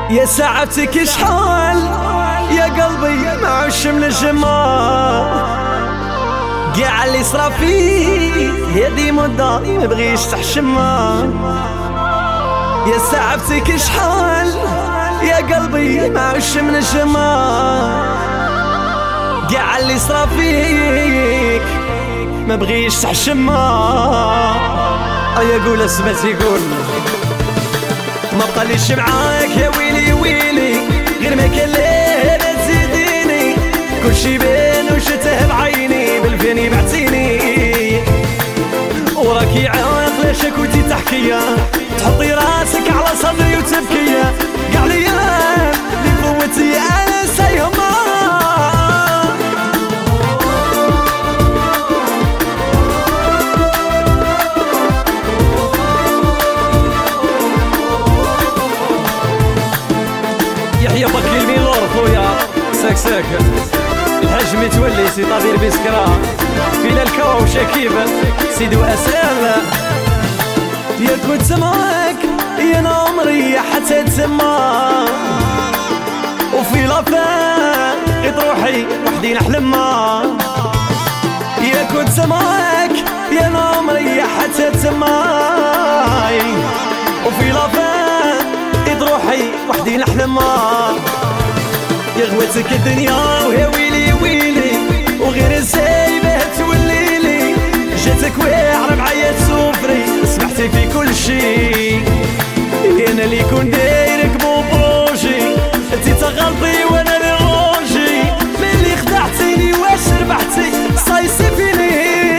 يا ساعتك شحال يا قلبي معوش من الجمال، قاع اللي صرا فيه هذي مدة مبغيش تحشمها. يا ساعتك شحال يا قلبي معوش من الجمال، قاع اللي صرا فيك مبغيش تحشمها. يا قول اسمت يقول ما بقاليش معاك يا ويلي ويلي، غير ما كان ليه لا تزيديني، كل شي بين وشته بعيني بالفيني بعتيني. وراكي عاقله شكوتي تحكيا، تحطي راسك على صدري وتبكيا، قاع ليام اللي فوتي انا سايهما. يحيى بكي الميلور خويا ساك الحاج متولي سي طبير بسكرا في الكوا وشكيب سيدو اسال. يا كنت معاك يا عمري حتى تما، وفي لافان قد روحي وحدي نحلمها. يا كنت معاك يا عمري حتى تما، وفي لافان قد روحي وحدي نحلمها. يا غوتك الدنيا ويا ويلي ويلي، وغير السايبه توليلي، جاتك واعره معايا تسوفري، سمحتي في كل شي. انا اللي كون دايرك مو بروجي، انتي تغلطي وانا اللي روجي، ملي خدعتيني واش ربحتي صايصي فيني.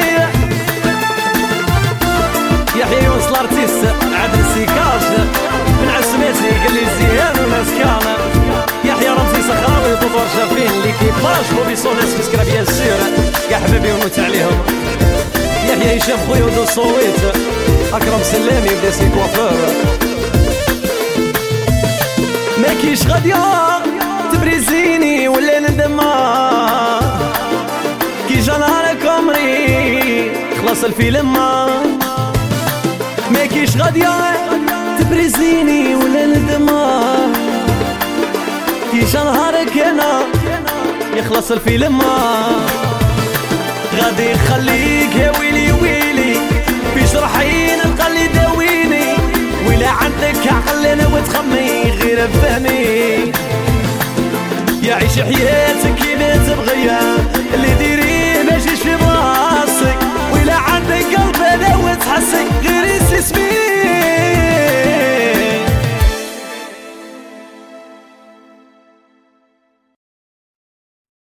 يحيى يونس الارتيست عدل السيكاج من عسماتي قال لي زيان وناس كان. يحيى رمزي صخراوي وطوطور شافين ليكيباج بوبي سونيس مسكرة بيان سير يا حبابي ونموت عليهم. يحيى هشام خويا ودو الصويت، اكرم سلامي بدا سي كوافور. ماكيش غادية تبريزيني ولا ندما، كي جا نهارك عمري خلاص الفيلم. ماكيش غادية تبريزيني ولا ندما، كي جا نهارك انا يخلص الفيلم. غادي نخليك يا ويلي ويلي، في جرحي نلقى اللي داويني، ولا عندك عقل انا وتخمي غير فهمي. يا عيش حياتك كيما تبغيها، اللي ديريه ما يجيش في براسك، ولا عندك قلب انا وتحسك غير